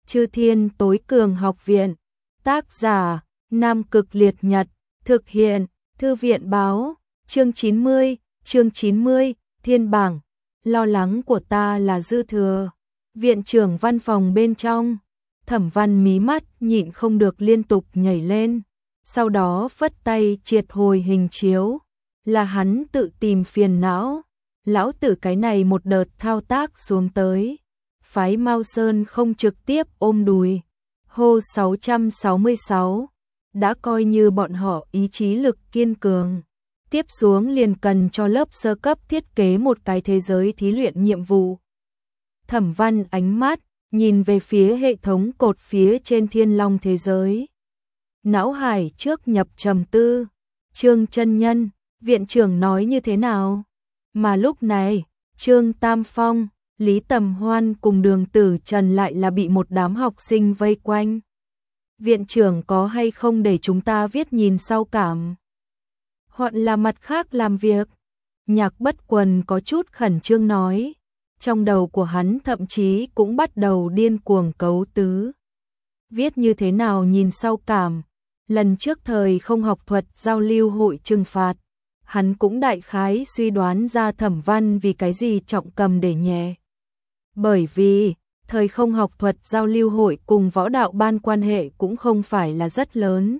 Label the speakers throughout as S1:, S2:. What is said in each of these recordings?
S1: Chư Thiên Tối Cường Học Viện. Tác giả: Nam Cực Liệt Nhật. Thực hiện: Thư viện báo. Chương 90, Thiên bảng. Lo lắng của ta là dư thừa. Viện trưởng văn phòng bên trong. Thẩm Văn mí mắt nhịn không được liên tục nhảy lên. Sau đó phất tay triệt hồi hình chiếu. Là hắn tự tìm phiền não. Lão tử cái này một đợt thao tác xuống tới. Phái Mao Sơn không trực tiếp ôm đùi. Hô 666. Đã coi như bọn họ ý chí lực kiên cường. Tiếp xuống liền cần cho lớp sơ cấp thiết kế một cái thế giới thí luyện nhiệm vụ. Thẩm Văn ánh mắt nhìn về phía hệ thống cột phía trên Thiên Long thế giới. Não hải trước nhập trầm tư. Trương chân nhân, viện trưởng nói như thế nào? Mà lúc này, Trương Tam Phong, Lý Tầm Hoan cùng Đường Tử Trần lại là bị một đám học sinh vây quanh. Viện trưởng có hay không để chúng ta viết nhìn sau cảm? Hoặc là mặt khác làm việc? Nhạc Bất Quần có chút khẩn trương nói. Trong đầu của hắn thậm chí cũng bắt đầu điên cuồng cấu tứ. Viết như thế nào nhìn sau cảm? Lần trước thời không học thuật giao lưu hội trừng phạt, hắn cũng đại khái suy đoán ra Thẩm Văn vì cái gì trọng cầm để nhẹ. Bởi vì, thời không học thuật giao lưu hội cùng võ đạo ban quan hệ cũng không phải là rất lớn.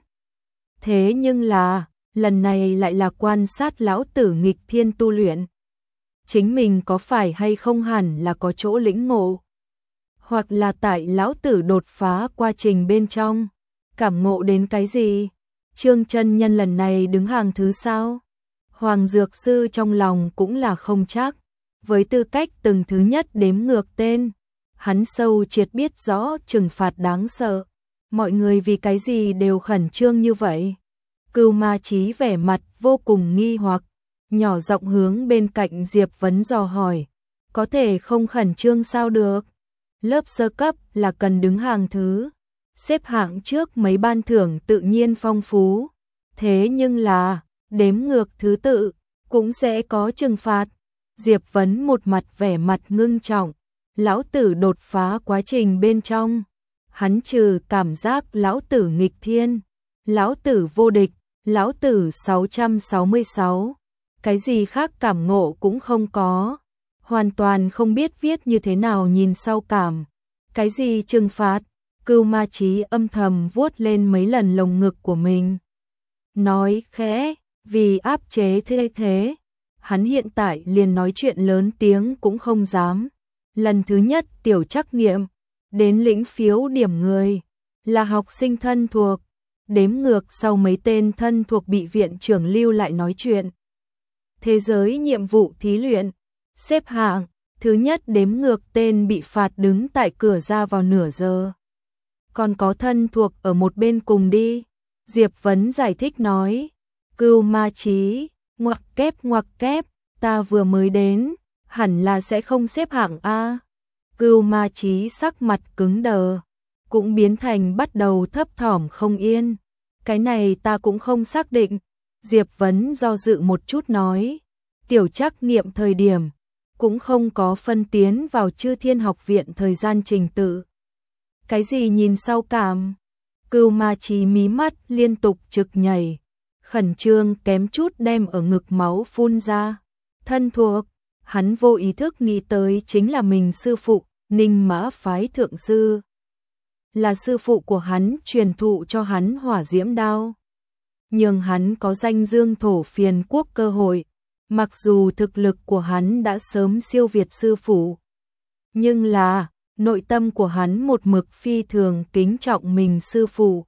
S1: Thế nhưng là, lần này lại là quan sát lão tử nghịch thiên tu luyện. Chính mình có phải hay không hẳn là có chỗ lĩnh ngộ. Hoặc là tại lão tử đột phá quá trình bên trong. Cảm ngộ đến cái gì? Trương chân nhân lần này đứng hàng thứ sao? Hoàng Dược Sư trong lòng cũng là không chắc. Với tư cách từng thứ nhất đếm ngược tên, hắn sâu triệt biết rõ trừng phạt đáng sợ. Mọi người vì cái gì đều khẩn trương như vậy? Cưu Ma Chí vẻ mặt vô cùng nghi hoặc, nhỏ giọng hướng bên cạnh Diệp Vấn dò hỏi. Có thể không khẩn trương sao được? Lớp sơ cấp là cần đứng hàng thứ. Xếp hạng trước mấy ban thưởng tự nhiên phong phú. Thế nhưng là, đếm ngược thứ tự, cũng sẽ có trừng phạt. Diệp Vấn một mặt vẻ mặt ngưng trọng. Lão tử đột phá quá trình bên trong. Hắn trừ cảm giác lão tử nghịch thiên, lão tử vô địch, lão tử 666. Cái gì khác cảm ngộ cũng không có. Hoàn toàn không biết viết như thế nào nhìn sau cảm. Cái gì trừng phạt? Cưu Ma Chí âm thầm vuốt lên mấy lần lồng ngực của mình. Nói khẽ, vì áp chế thế. Hắn hiện tại liền nói chuyện lớn tiếng cũng không dám. Lần thứ nhất tiểu trắc nghiệm, đến lĩnh phiếu điểm người, là học sinh thân thuộc. Đếm ngược sau mấy tên thân thuộc bị viện trưởng lưu lại nói chuyện. Thế giới nhiệm vụ thí luyện, xếp hạng, thứ nhất đếm ngược tên bị phạt đứng tại cửa ra vào nửa giờ. Còn có thân thuộc ở một bên cùng đi. Diệp Vấn giải thích nói. Cưu Ma Chí, ngoặc kép, ta vừa mới đến, hẳn là sẽ không xếp hạng A. Cưu Ma Chí sắc mặt cứng đờ, cũng biến thành bắt đầu thấp thỏm không yên. Cái này ta cũng không xác định. Diệp Vấn do dự một chút nói. Tiểu trắc nghiệm thời điểm, cũng không có phân tiến vào Chư Thiên Học Viện thời gian trình tự. Cái gì nhìn sau cảm? Cưu Ma Chí mí mắt liên tục trực nhảy, khẩn trương kém chút đem ở ngực máu phun ra. Thân thuộc, hắn vô ý thức nghĩ tới chính là mình sư phụ, Ninh Mã phái thượng sư. Là sư phụ của hắn truyền thụ cho hắn hỏa diễm đao. Nhưng hắn có danh dương thổ phiền quốc cơ hội, mặc dù thực lực của hắn đã sớm siêu việt sư phụ. Nhưng là, nội tâm của hắn một mực phi thường kính trọng mình sư phụ.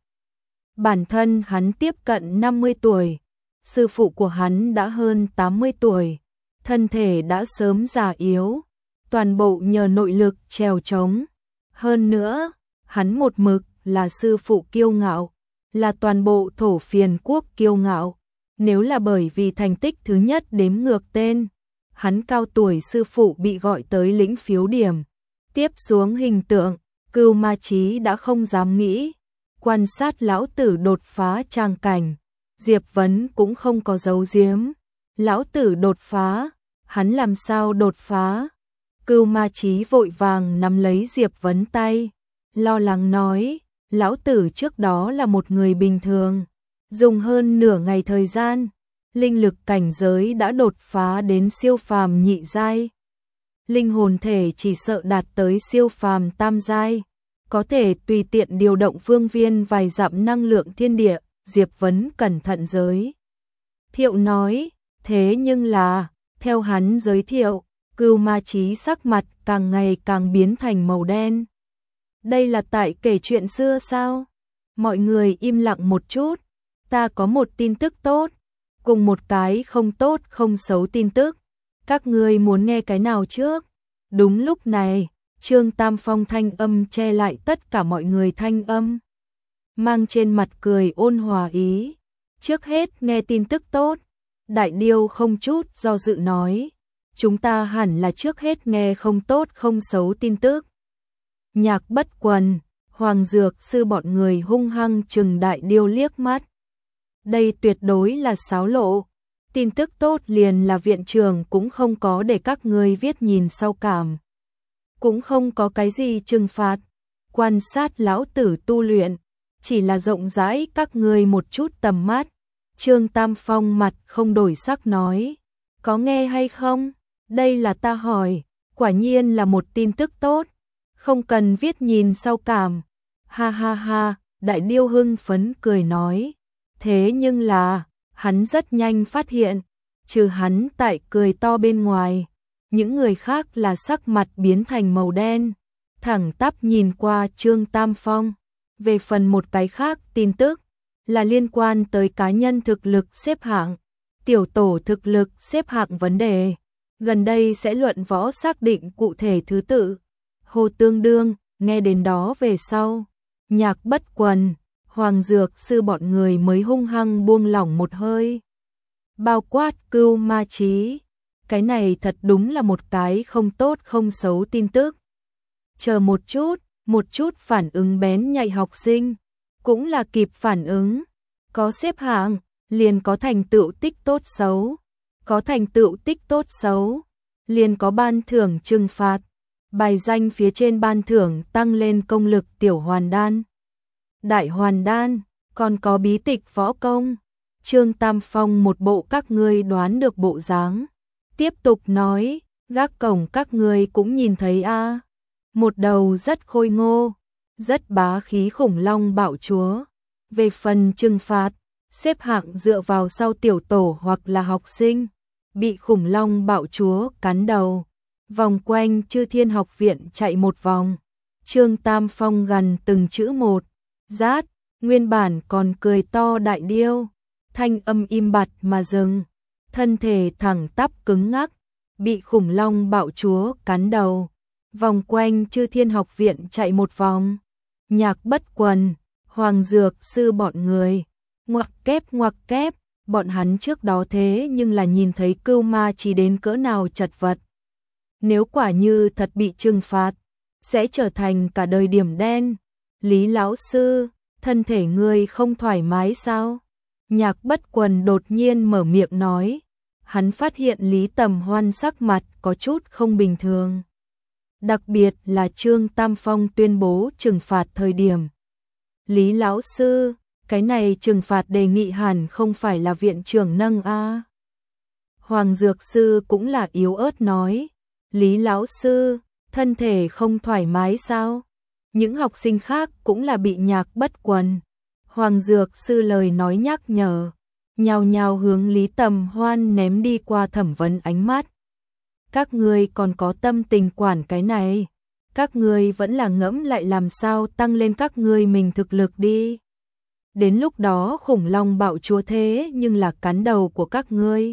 S1: Bản thân hắn tiếp cận 50 tuổi, sư phụ của hắn đã hơn 80 tuổi, thân thể đã sớm già yếu, toàn bộ nhờ nội lực trèo trống. Hơn nữa, hắn một mực là sư phụ kiêu ngạo, là toàn bộ thổ phiền quốc kiêu ngạo. Nếu là bởi vì thành tích thứ nhất đếm ngược tên, hắn cao tuổi sư phụ bị gọi tới lĩnh phiếu điểm. Tiếp xuống hình tượng, Cưu Ma Chí đã không dám nghĩ. Quan sát lão tử đột phá trang cảnh, Diệp Vấn cũng không có giấu giếm. Lão tử đột phá, hắn làm sao đột phá? Cưu Ma Chí vội vàng nắm lấy Diệp Vấn tay. lo lắng nói, lão tử trước đó là một người bình thường, dùng hơn nửa ngày thời gian, linh lực cảnh giới đã đột phá đến siêu phàm nhị giai. Linh hồn thể chỉ sợ đạt tới siêu phàm tam giai, có thể tùy tiện điều động phương viên vài dặm năng lượng thiên địa. Diệp Vấn cẩn thận giới thiệu nói, thế nhưng là, theo hắn giới thiệu, Cưu Ma Chí sắc mặt càng ngày càng biến thành màu đen. Đây là tại kể chuyện xưa sao? Mọi người im lặng một chút, ta có một tin tức tốt, cùng một cái không tốt không xấu tin tức. Các ngươi muốn nghe cái nào trước? Đúng lúc này, Trương Tam Phong thanh âm che lại tất cả mọi người thanh âm. Mang trên mặt cười ôn hòa ý. Trước hết nghe tin tức tốt. Đại Điêu không chút do dự nói. Chúng ta hẳn là trước hết nghe không tốt không xấu tin tức. Nhạc Bất Quần, Hoàng Dược Sư bọn người hung hăng chừng Đại Điêu liếc mắt. Đây tuyệt đối là xáo lộ. Tin tức tốt liền là viện trưởng cũng không có để các ngươi viết nhìn sau cảm. Cũng không có cái gì trừng phạt. Quan sát lão tử tu luyện, chỉ là rộng rãi các ngươi một chút tầm mắt. Trương Tam Phong mặt không đổi sắc nói, có nghe hay không? Đây là ta hỏi, quả nhiên là một tin tức tốt, không cần viết nhìn sau cảm. Ha ha ha, Đại Điêu hưng phấn cười nói, thế nhưng là, hắn rất nhanh phát hiện, trừ hắn tại cười to bên ngoài, những người khác là sắc mặt biến thành màu đen, thẳng tắp nhìn qua Trương Tam Phong. Về phần một cái khác tin tức, là liên quan tới cá nhân thực lực xếp hạng, tiểu tổ thực lực xếp hạng vấn đề. Gần đây sẽ luận võ xác định cụ thể thứ tự. Hồ Tương Đương, nghe đến đó về sau, Nhạc Bất Quần, Hoàng Dược Sư bọn người mới hung hăng buông lỏng một hơi. Bao quát Cưu Ma Chí, cái này thật đúng là một cái không tốt không xấu tin tức. Chờ một chút phản ứng bén nhạy học sinh, cũng là kịp phản ứng, có xếp hạng, liền có thành tựu tích tốt xấu, có thành tựu tích tốt xấu, liền có ban thưởng trừng phạt, bài danh phía trên ban thưởng tăng lên công lực tiểu hoàn đan, đại hoàn đan, còn có bí tịch võ công. Trương Tam Phong một bộ các ngươi đoán được bộ dáng, tiếp tục nói, gác cổng các ngươi cũng nhìn thấy a. Một đầu rất khôi ngô, rất bá khí khủng long bạo chúa. Về phần trừng phạt, xếp hạng dựa vào sau tiểu tổ hoặc là học sinh, bị khủng long bạo chúa cắn đầu, vòng quanh Chư Thiên học viện chạy một vòng. Trương Tam Phong gần từng chữ một, rát, nguyên bản còn cười to Đại Điêu, thanh âm im bặt mà dừng, thân thể thẳng tắp cứng ngắc, bị khủng long bạo chúa cắn đầu, vòng quanh Chư Thiên học viện chạy một vòng. Nhạc Bất Quần, Hoàng Dược Sư bọn người, ngoặc kép, bọn hắn trước đó thế nhưng là nhìn thấy Cưu Ma Chí đến cỡ nào chật vật. Nếu quả như thật bị trừng phạt, sẽ trở thành cả đời điểm đen. Lý lão sư, thân thể ngươi không thoải mái sao? Nhạc Bất Quần đột nhiên mở miệng nói, hắn phát hiện Lý Tầm Hoan sắc mặt có chút không bình thường. Đặc biệt là Trương Tam Phong tuyên bố trừng phạt thời điểm. Lý lão sư, cái này trừng phạt đề nghị hẳn không phải là viện trưởng nâng a. Hoàng Dược Sư cũng là yếu ớt nói, Lý lão sư, thân thể không thoải mái sao? Những học sinh khác cũng là bị Nhạc Bất Quần, Hoàng Dược Sư lời nói nhắc nhở, nhào nhào hướng Lý Tầm Hoan ném đi qua thẩm vấn ánh mắt. Các ngươi còn có tâm tình quản cái này, các ngươi vẫn là ngẫm lại làm sao tăng lên các ngươi mình thực lực đi. Đến lúc đó khủng long bạo chúa thế nhưng là cắn đầu của các ngươi.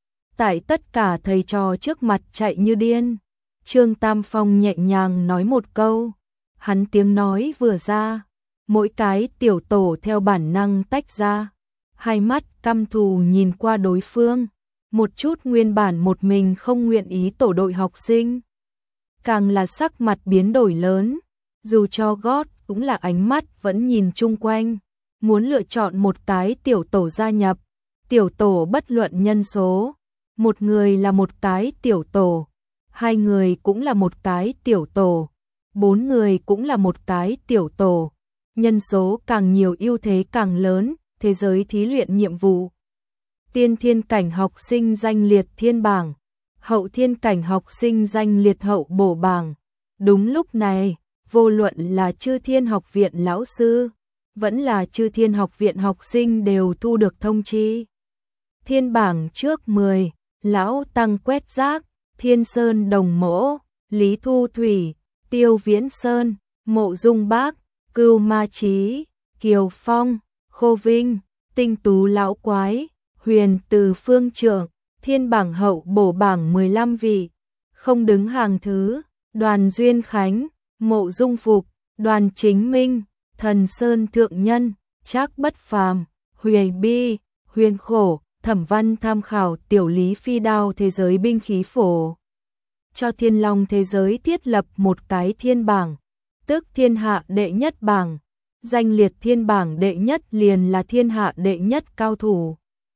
S1: Tại tất cả thầy trò trước mặt chạy như điên, Trương Tam Phong nhẹ nhàng nói một câu, hắn tiếng nói vừa ra, mỗi cái tiểu tổ theo bản năng tách ra, hai mắt căm thù nhìn qua đối phương. Một chút nguyên bản một mình không nguyện ý tổ đội học sinh, càng là sắc mặt biến đổi lớn, dù cho gót cũng là ánh mắt vẫn nhìn chung quanh, muốn lựa chọn một cái tiểu tổ gia nhập. Tiểu tổ bất luận nhân số, một người là một cái tiểu tổ, hai người cũng là một cái tiểu tổ, 4 người cũng là một cái tiểu tổ, nhân số càng nhiều ưu thế càng lớn, thế giới thí luyện nhiệm vụ. Tiên thiên cảnh học sinh danh liệt thiên bảng, hậu thiên cảnh học sinh danh liệt hậu bổ bảng. Đúng lúc này, vô luận là Chư Thiên học viện lão sư, vẫn là Chư Thiên học viện học sinh đều thu được thông chi. Thiên bảng trước 10, lão tăng quét rác, Thiên Sơn Đồng Mỗ, Lý Thu Thủy, Tiêu Viễn Sơn, Mộ Dung Bác, Cưu Ma Chí, Kiều Phong, Khô Vinh, Tinh Tú Lão Quái, Huyền Từ Phương Trưởng. Thiên bảng hậu bổ bảng 15 vị, không đứng hàng thứ, Đoàn Duyên Khánh, Mộ Dung Phục, Đoàn Chính Minh, Thần Sơn Thượng Nhân, Trác Bất Phàm, Huyền Bi, Huyền Khổ, Thẩm Văn tham khảo tiểu lý phi đao thế giới binh khí phổ. Cho Thiên Long thế giới thiết lập một cái thiên bảng, tức thiên hạ đệ nhất bảng, danh liệt thiên bảng đệ nhất liền là thiên hạ đệ nhất cao thủ.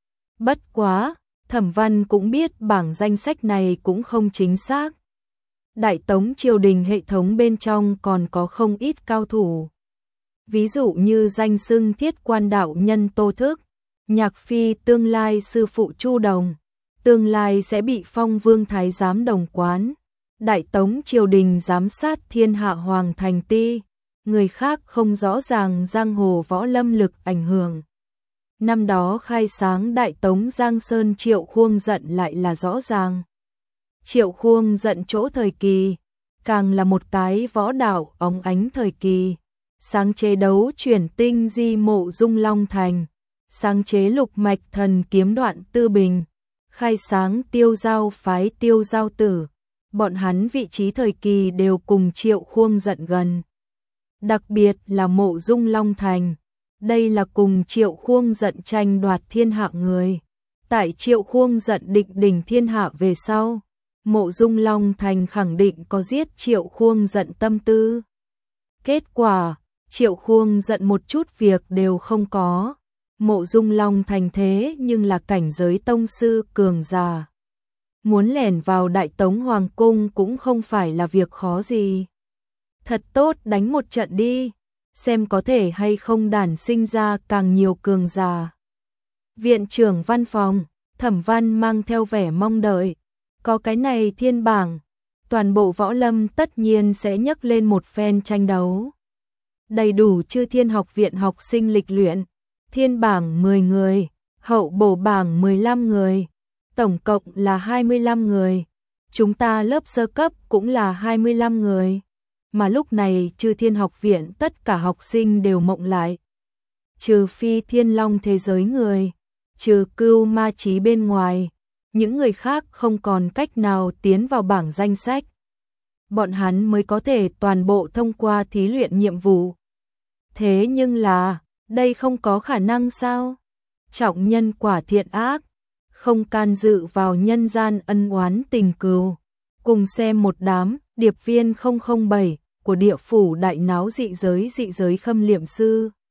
S1: Bất quá, Thẩm Văn cũng biết bảng danh sách này cũng không chính xác. Đại Tống triều đình hệ thống bên trong còn có không ít cao thủ. Ví dụ như danh xưng Thiết Quan đạo nhân Tô Thức, Nhạc Phi tương lai sư phụ Chu Đồng, tương lai sẽ bị phong vương thái giám đồng quán. Đại Tống triều đình giám sát thiên hạ hoàng thành ti, người khác không rõ ràng giang hồ võ lâm lực ảnh hưởng. Năm đó khai sáng Đại Tống Giang Sơn Triệu Khuông Giận lại là rõ ràng. Triệu Khuông Giận chỗ thời kỳ, càng là một cái võ đạo óng ánh thời kỳ. Sáng chế đấu chuyển tinh di Mộ Dung Long Thành, sáng chế lục mạch thần kiếm Đoạn Tư Bình, khai sáng Tiêu Giao phái Tiêu Giao Tử. Bọn hắn vị trí thời kỳ đều cùng Triệu Khuông Giận gần. Đặc biệt là Mộ Dung Long Thành, đây là cùng Triệu Khuông Giận tranh đoạt thiên hạ người. Tại Triệu Khuông Giận định đỉnh thiên hạ về sau, Mộ Dung Long Thành khẳng định có giết Triệu Khuông Giận tâm tư. Kết quả, Triệu Khuông Giận một chút việc đều không có. Mộ Dung Long Thành thế nhưng là cảnh giới tông sư cường giả. Muốn lẻn vào Đại Tống Hoàng Cung cũng không phải là việc khó gì. Thật tốt đánh một trận đi, xem có thể hay không đản sinh ra càng nhiều cường giả. Viện trưởng văn phòng, Thẩm Văn mang theo vẻ mong đợi. Có cái này thiên bảng, toàn bộ võ lâm tất nhiên sẽ nhấc lên một phen tranh đấu. Đầy đủ Chư Thiên học viện học sinh lịch luyện, thiên bảng 10 người, hậu bổ bảng 15 người, tổng cộng là 25 người. Chúng ta lớp sơ cấp cũng là 25 người. Mà lúc này Chư Thiên học viện tất cả học sinh đều mộng lại. Trừ phi Thiên Long thế giới người, trừ Cưu Ma Chí bên ngoài, những người khác không còn cách nào tiến vào bảng danh sách. Bọn hắn mới có thể toàn bộ thông qua thí luyện nhiệm vụ. Thế nhưng là, đây không có khả năng sao? Trọng nhân quả thiện ác, không can dự vào nhân gian ân oán tình cừu. Cùng xem một đám điệp viên 007 của địa phủ đại náo dị giới khâm liệm sư.